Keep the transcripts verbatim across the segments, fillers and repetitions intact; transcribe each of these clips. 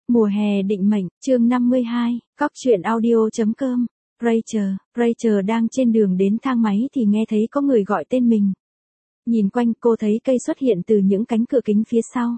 Mùa hè định mệnh, chương năm mươi hai, Cóc truyện audio.com, Rachel, Rachel đang trên đường đến thang máy thì nghe thấy có người gọi tên mình. Nhìn quanh cô thấy cây xuất hiện từ những cánh cửa kính phía sau.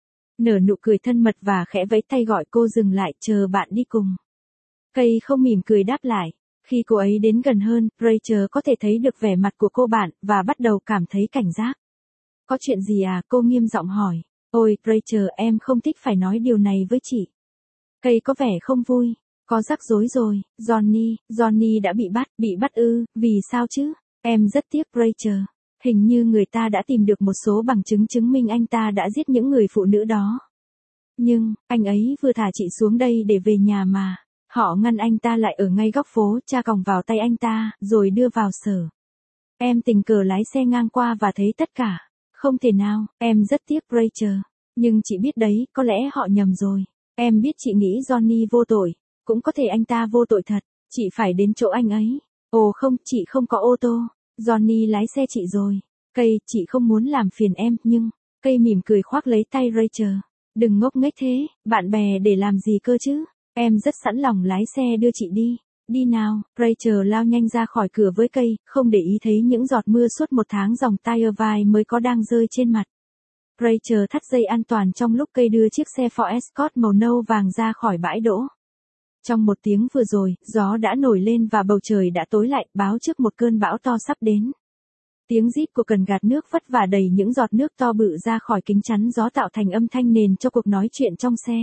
Nở nụ cười thân mật và khẽ vẫy tay gọi cô dừng lại chờ bạn đi cùng. Cây không mỉm cười đáp lại. Khi cô ấy đến gần hơn, Rachel có thể thấy được vẻ mặt của cô bạn và bắt đầu cảm thấy cảnh giác. Có chuyện gì à? Cô nghiêm giọng hỏi. Ôi, Rachel, em không thích phải nói điều này với chị. Cây có vẻ không vui. Có rắc rối rồi, Johnny, Johnny đã bị bắt, bị bắt ư, vì sao chứ? Em rất tiếc Rachel. Hình như người ta đã tìm được một số bằng chứng chứng minh anh ta đã giết những người phụ nữ đó. Nhưng, anh ấy vừa thả chị xuống đây để về nhà mà. Họ ngăn anh ta lại ở ngay góc phố, tra còng vào tay anh ta, rồi đưa vào sở. Em tình cờ lái xe ngang qua và thấy tất cả. Không thể nào, em rất tiếc Rachel. Nhưng chị biết đấy, có lẽ họ nhầm rồi. Em biết chị nghĩ Johnny vô tội. Cũng có thể anh ta vô tội thật. Chị phải đến chỗ anh ấy. Ồ không, chị không có ô tô. Johnny lái xe chị rồi. Cây, chị không muốn làm phiền em, nhưng... Cây mỉm cười khoác lấy tay Rachel. Đừng ngốc nghếch thế, bạn bè để làm gì cơ chứ? Em rất sẵn lòng lái xe đưa chị đi. Đi nào, Rachel lao nhanh ra khỏi cửa với cây, không để ý thấy những giọt mưa suốt một tháng dòng tire vai mới có đang rơi trên mặt. Rachel thắt dây an toàn trong lúc cây đưa chiếc xe Ford Escort màu nâu vàng ra khỏi bãi đỗ. Trong một tiếng vừa rồi, gió đã nổi lên và bầu trời đã tối lại, báo trước một cơn bão to sắp đến. Tiếng rít của cần gạt nước vất vả đẩy những giọt nước to bự ra khỏi kính chắn gió tạo thành âm thanh nền cho cuộc nói chuyện trong xe.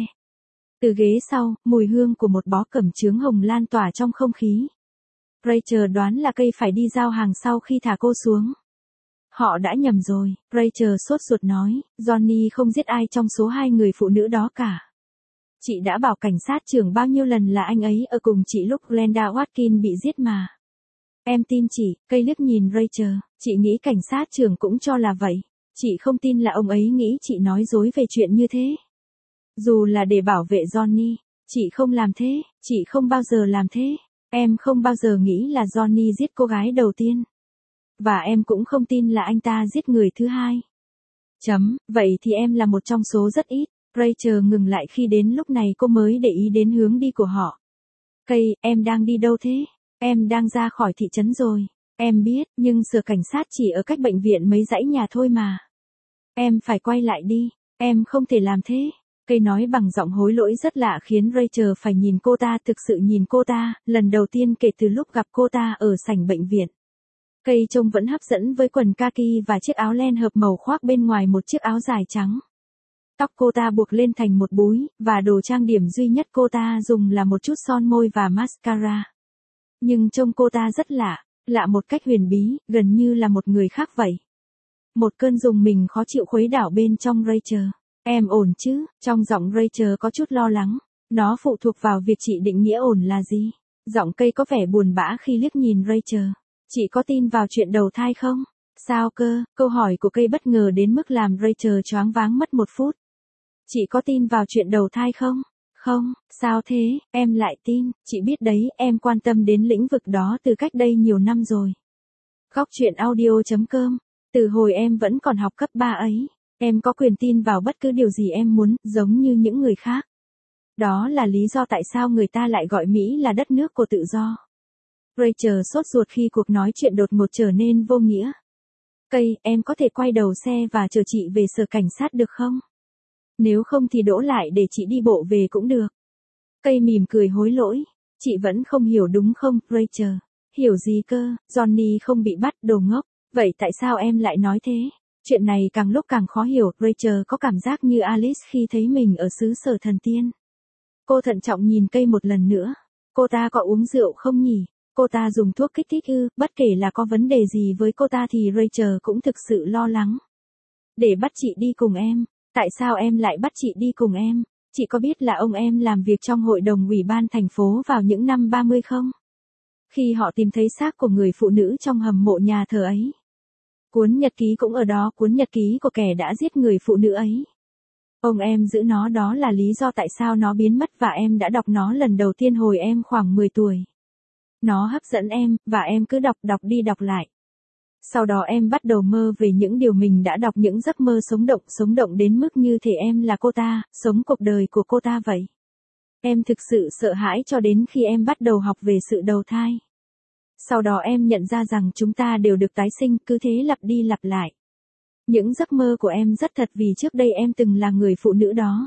Từ ghế sau, mùi hương của một bó cẩm chướng hồng lan tỏa trong không khí. Rachel đoán là cây phải đi giao hàng sau khi thả cô xuống. Họ đã nhầm rồi, Rachel sốt ruột nói, Johnny không giết ai trong số hai người phụ nữ đó cả. Chị đã bảo cảnh sát trưởng bao nhiêu lần là anh ấy ở cùng chị lúc Glenda Watkins bị giết mà. Em tin chị, cây liếc nhìn Rachel, chị nghĩ cảnh sát trưởng cũng cho là vậy. Chị không tin là ông ấy nghĩ chị nói dối về chuyện như thế. Dù là để bảo vệ Johnny, chị không làm thế, chị không bao giờ làm thế. Em không bao giờ nghĩ là Johnny giết cô gái đầu tiên. Và em cũng không tin là anh ta giết người thứ hai. Chấm, vậy thì em là một trong số rất ít. Rachel ngừng lại khi đến lúc này cô mới để ý đến hướng đi của họ. Cây, em đang đi đâu thế? Em đang ra khỏi thị trấn rồi. Em biết, nhưng sở cảnh sát chỉ ở cách bệnh viện mấy dãy nhà thôi mà. Em phải quay lại đi, em không thể làm thế. Cây nói bằng giọng hối lỗi rất lạ khiến Rachel phải nhìn cô ta, thực sự nhìn cô ta, lần đầu tiên kể từ lúc gặp cô ta ở sảnh bệnh viện. Cây trông vẫn hấp dẫn với quần kaki và chiếc áo len hợp màu khoác bên ngoài một chiếc áo dài trắng. Tóc cô ta buộc lên thành một búi, và đồ trang điểm duy nhất cô ta dùng là một chút son môi và mascara. Nhưng trông cô ta rất lạ, lạ một cách huyền bí, gần như là một người khác vậy. Một cơn rùng mình khó chịu khuấy đảo bên trong Rachel. Em ổn chứ? Trong giọng Rachel có chút lo lắng. Nó phụ thuộc vào việc chị định nghĩa ổn là gì. Giọng cây có vẻ buồn bã khi liếc nhìn Rachel. Chị có tin vào chuyện đầu thai không? Sao cơ? Câu hỏi của cây bất ngờ đến mức làm Rachel choáng váng mất một phút. Chị có tin vào chuyện đầu thai không? Không, sao thế? Em lại tin. Chị biết đấy, em quan tâm đến lĩnh vực đó từ cách đây nhiều năm rồi. Cóc truyện audio.com. Từ hồi em vẫn còn học cấp ba ấy. Em có quyền tin vào bất cứ điều gì em muốn, giống như những người khác. Đó là lý do tại sao người ta lại gọi Mỹ là đất nước của tự do. Rachel sốt ruột khi cuộc nói chuyện đột ngột trở nên vô nghĩa. Cây, em có thể quay đầu xe và chờ chị về sở cảnh sát được không? Nếu không thì đỗ lại để chị đi bộ về cũng được. Cây mỉm cười hối lỗi. Chị vẫn không hiểu đúng không, Rachel? Hiểu gì cơ? Johnny không bị bắt, đồ ngốc. Vậy tại sao em lại nói thế? Chuyện này càng lúc càng khó hiểu, Rachel có cảm giác như Alice khi thấy mình ở xứ sở thần tiên. Cô thận trọng nhìn cây một lần nữa. Cô ta có uống rượu không nhỉ? Cô ta dùng thuốc kích thích ư? Bất kể là có vấn đề gì với cô ta thì Rachel cũng thực sự lo lắng. Để bắt chị đi cùng em. Tại sao em lại bắt chị đi cùng em? Chị có biết là ông em làm việc trong hội đồng ủy ban thành phố vào những năm ba mươi không? Khi họ tìm thấy xác của người phụ nữ trong hầm mộ nhà thờ ấy. Cuốn nhật ký cũng ở đó, cuốn nhật ký của kẻ đã giết người phụ nữ ấy. Ông em giữ nó, đó là lý do tại sao nó biến mất và em đã đọc nó lần đầu tiên hồi em khoảng mười tuổi. Nó hấp dẫn em, và em cứ đọc đọc đi đọc lại. Sau đó em bắt đầu mơ về những điều mình đã đọc, những giấc mơ sống động, sống động đến mức như thể em là cô ta, sống cuộc đời của cô ta vậy. Em thực sự sợ hãi cho đến khi em bắt đầu học về sự đầu thai. Sau đó em nhận ra rằng chúng ta đều được tái sinh, cứ thế lặp đi lặp lại. Những giấc mơ của em rất thật vì trước đây em từng là người phụ nữ đó.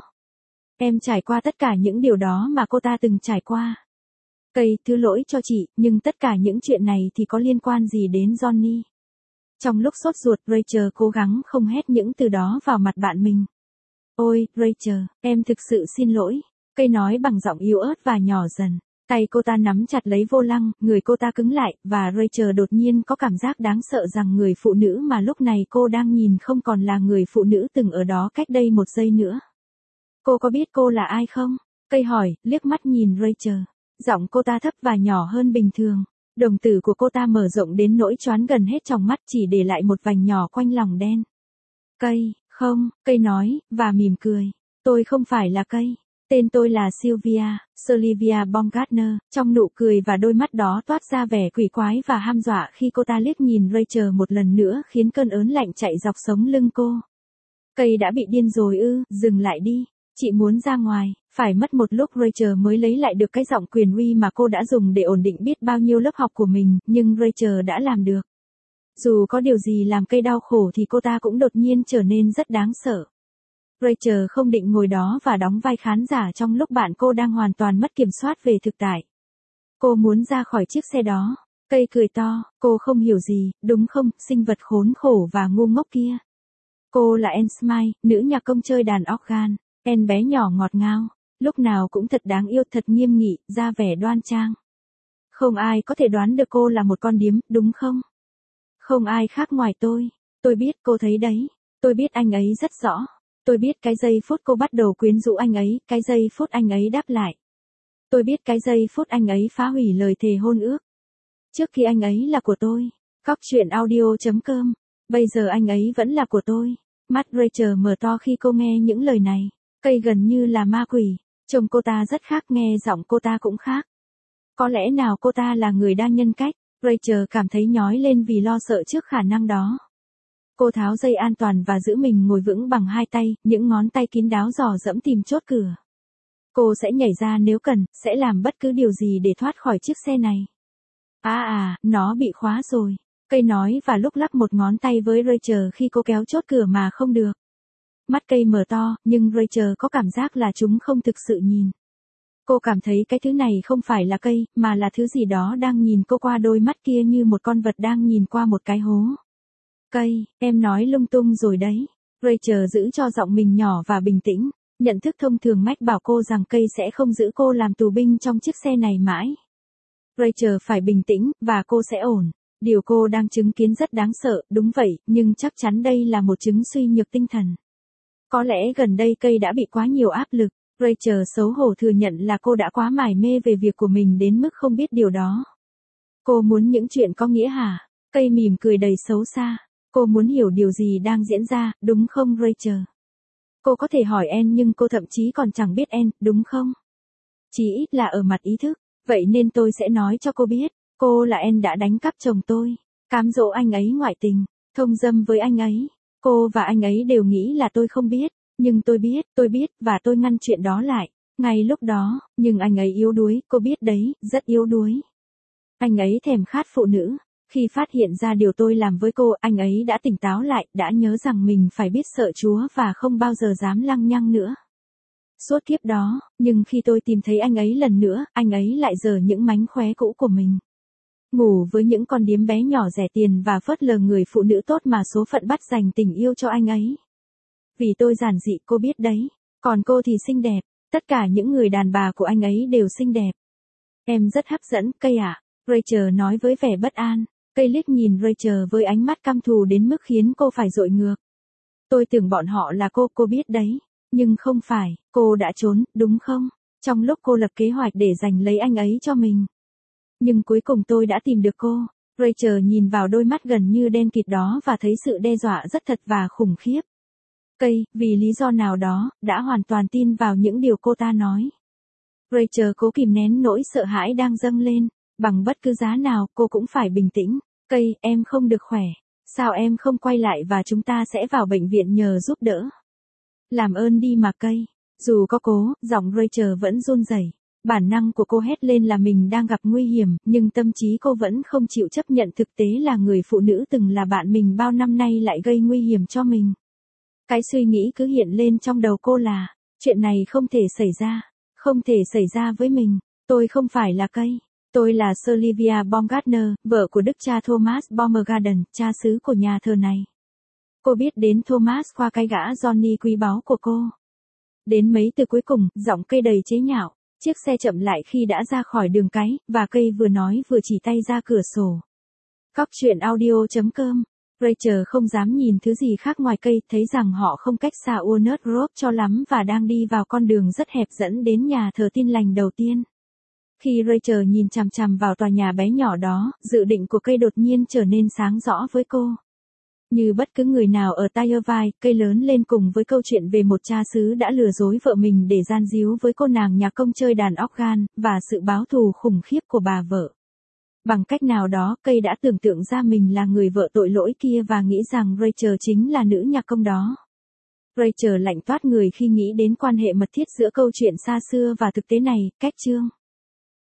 Em trải qua tất cả những điều đó mà cô ta từng trải qua. Cây, thứ lỗi cho chị, nhưng tất cả những chuyện này thì có liên quan gì đến Johnny? Trong lúc sốt ruột, Rachel cố gắng không hét những từ đó vào mặt bạn mình. Ôi, Rachel, em thực sự xin lỗi. Cây nói bằng giọng yếu ớt và nhỏ dần. Tay cô ta nắm chặt lấy vô lăng, người cô ta cứng lại, và Rachel đột nhiên có cảm giác đáng sợ rằng người phụ nữ mà lúc này cô đang nhìn không còn là người phụ nữ từng ở đó cách đây một giây nữa. Cô có biết cô là ai không? Cây hỏi, liếc mắt nhìn Rachel. Giọng cô ta thấp và nhỏ hơn bình thường. Đồng tử của cô ta mở rộng đến nỗi choán gần hết tròng mắt chỉ để lại một vành nhỏ quanh lòng đen. Cây, không, Cây nói, và mỉm cười. Tôi không phải là Cây. Tên tôi là Sylvia, Sylvia Baumgartner. Trong nụ cười và đôi mắt đó toát ra vẻ quỷ quái và ham dọa khi cô ta liếc nhìn Rachel một lần nữa khiến cơn ớn lạnh chạy dọc sống lưng cô. Cây đã bị điên rồi ư, dừng lại đi. Chị muốn ra ngoài. Phải mất một lúc Rachel mới lấy lại được cái giọng quyền uy mà cô đã dùng để ổn định biết bao nhiêu lớp học của mình, nhưng Rachel đã làm được. Dù có điều gì làm Cây đau khổ thì cô ta cũng đột nhiên trở nên rất đáng sợ. Rachel không định ngồi đó và đóng vai khán giả trong lúc bạn cô đang hoàn toàn mất kiểm soát về thực tại. Cô muốn ra khỏi chiếc xe đó. Cây cười to, cô không hiểu gì, đúng không, sinh vật khốn khổ và ngu ngốc kia. Cô là Anne Smythe, nữ nhạc công chơi đàn organ. Anne bé nhỏ ngọt ngào, lúc nào cũng thật đáng yêu, thật nghiêm nghị, ra vẻ đoan trang. Không ai có thể đoán được cô là một con điếm, đúng không? Không ai khác ngoài tôi. Tôi biết, cô thấy đấy. Tôi biết anh ấy rất rõ. Tôi biết cái giây phút cô bắt đầu quyến rũ anh ấy, cái giây phút anh ấy đáp lại. Tôi biết cái giây phút anh ấy phá hủy lời thề hôn ước. Trước khi anh ấy là của tôi. Cóc truyện audio chấm com. Bây giờ anh ấy vẫn là của tôi. Mắt Rachel mở to khi cô nghe những lời này. Cây gần như là ma quỷ. Trông cô ta rất khác, nghe giọng cô ta cũng khác. Có lẽ nào cô ta là người đa nhân cách? Rachel cảm thấy nhói lên vì lo sợ trước khả năng đó. Cô tháo dây an toàn và giữ mình ngồi vững bằng hai tay, những ngón tay kín đáo dò dẫm tìm chốt cửa. Cô sẽ nhảy ra nếu cần, sẽ làm bất cứ điều gì để thoát khỏi chiếc xe này. À à, nó bị khóa rồi. Cây nói và lúc lắc một ngón tay với Rachel khi cô kéo chốt cửa mà không được. Mắt Cây mở to, nhưng Rachel có cảm giác là chúng không thực sự nhìn. Cô cảm thấy cái thứ này không phải là Cây, mà là thứ gì đó đang nhìn cô qua đôi mắt kia như một con vật đang nhìn qua một cái hố. Cây, em nói lung tung rồi đấy. Rachel giữ cho giọng mình nhỏ và bình tĩnh. Nhận thức thông thường mách bảo cô rằng Cây sẽ không giữ cô làm tù binh trong chiếc xe này mãi. Rachel phải bình tĩnh, và cô sẽ ổn. Điều cô đang chứng kiến rất đáng sợ, đúng vậy, nhưng chắc chắn đây là một chứng suy nhược tinh thần. Có lẽ gần đây Cây đã bị quá nhiều áp lực. Rachel xấu hổ thừa nhận là cô đã quá mải mê về việc của mình đến mức không biết điều đó. Cô muốn những chuyện có nghĩa hả? Cây mỉm cười đầy xấu xa. Cô muốn hiểu điều gì đang diễn ra, đúng không Rachel? Cô có thể hỏi Anne nhưng cô thậm chí còn chẳng biết Anne, đúng không? Chỉ ít là ở mặt ý thức. Vậy nên tôi sẽ nói cho cô biết. Cô là Anne đã đánh cắp chồng tôi. Cám dỗ anh ấy ngoại tình. Thông dâm với anh ấy. Cô và anh ấy đều nghĩ là tôi không biết. Nhưng tôi biết, tôi biết, và tôi ngăn chuyện đó lại. Ngay lúc đó, nhưng anh ấy yếu đuối, cô biết đấy, rất yếu đuối. Anh ấy thèm khát phụ nữ. Khi phát hiện ra điều tôi làm với cô, anh ấy đã tỉnh táo lại, đã nhớ rằng mình phải biết sợ Chúa và không bao giờ dám lăng nhăng nữa. Suốt kiếp đó, nhưng khi tôi tìm thấy anh ấy lần nữa, anh ấy lại giở những mánh khóe cũ của mình. Ngủ với những con điếm bé nhỏ rẻ tiền và phớt lờ người phụ nữ tốt mà số phận bắt dành tình yêu cho anh ấy. Vì tôi giản dị, cô biết đấy. Còn cô thì xinh đẹp. Tất cả những người đàn bà của anh ấy đều xinh đẹp. Em rất hấp dẫn, Cây ạ. Rachel nói với vẻ bất an. Cây liếc nhìn Rachel với ánh mắt căm thù đến mức khiến cô phải dội ngược. Tôi tưởng bọn họ là cô, cô biết đấy. Nhưng không phải, cô đã trốn, đúng không? Trong lúc cô lập kế hoạch để giành lấy anh ấy cho mình. Nhưng cuối cùng tôi đã tìm được cô. Rachel nhìn vào đôi mắt gần như đen kịt đó và thấy sự đe dọa rất thật và khủng khiếp. Cây, vì lý do nào đó, đã hoàn toàn tin vào những điều cô ta nói. Rachel cố kìm nén nỗi sợ hãi đang dâng lên. Bằng bất cứ giá nào, cô cũng phải bình tĩnh. Cây, em không được khỏe. Sao em không quay lại và chúng ta sẽ vào bệnh viện nhờ giúp đỡ? Làm ơn đi mà Cây. Dù có cố, giọng Rachel vẫn run rẩy. Bản năng của cô hét lên là mình đang gặp nguy hiểm, nhưng tâm trí cô vẫn không chịu chấp nhận thực tế là người phụ nữ từng là bạn mình bao năm nay lại gây nguy hiểm cho mình. Cái suy nghĩ cứ hiện lên trong đầu cô là, chuyện này không thể xảy ra, không thể xảy ra với mình, tôi không phải là cây. Tôi là Sylvia Baumgartner, vợ của đức cha Thomas Baumgarten, cha xứ của nhà thờ này. Cô biết đến Thomas qua cái gã Johnny quý báu của cô. Đến mấy từ cuối cùng, giọng cây đầy chế nhạo. Chiếc xe chậm lại khi đã ra khỏi đường cái, và cây vừa nói vừa chỉ tay ra cửa sổ. Cóc truyện audio chấm com. Rachel không dám nhìn thứ gì khác ngoài cây, thấy rằng họ không cách xa Walnut Grove cho lắm và đang đi vào con đường rất hẹp dẫn đến nhà thờ Tin lành đầu tiên. Khi Rachel nhìn chằm chằm vào tòa nhà bé nhỏ đó, dự định của cây đột nhiên trở nên sáng rõ với cô. Như bất cứ người nào ở Tyrvine, cây lớn lên cùng với câu chuyện về một cha xứ đã lừa dối vợ mình để gian díu với cô nàng nhà công chơi đàn organ, và sự báo thù khủng khiếp của bà vợ. Bằng cách nào đó, cây đã tưởng tượng ra mình là người vợ tội lỗi kia và nghĩ rằng Rachel chính là nữ nhạc công đó. Rachel lạnh toát người khi nghĩ đến quan hệ mật thiết giữa câu chuyện xa xưa và thực tế này. Cách chương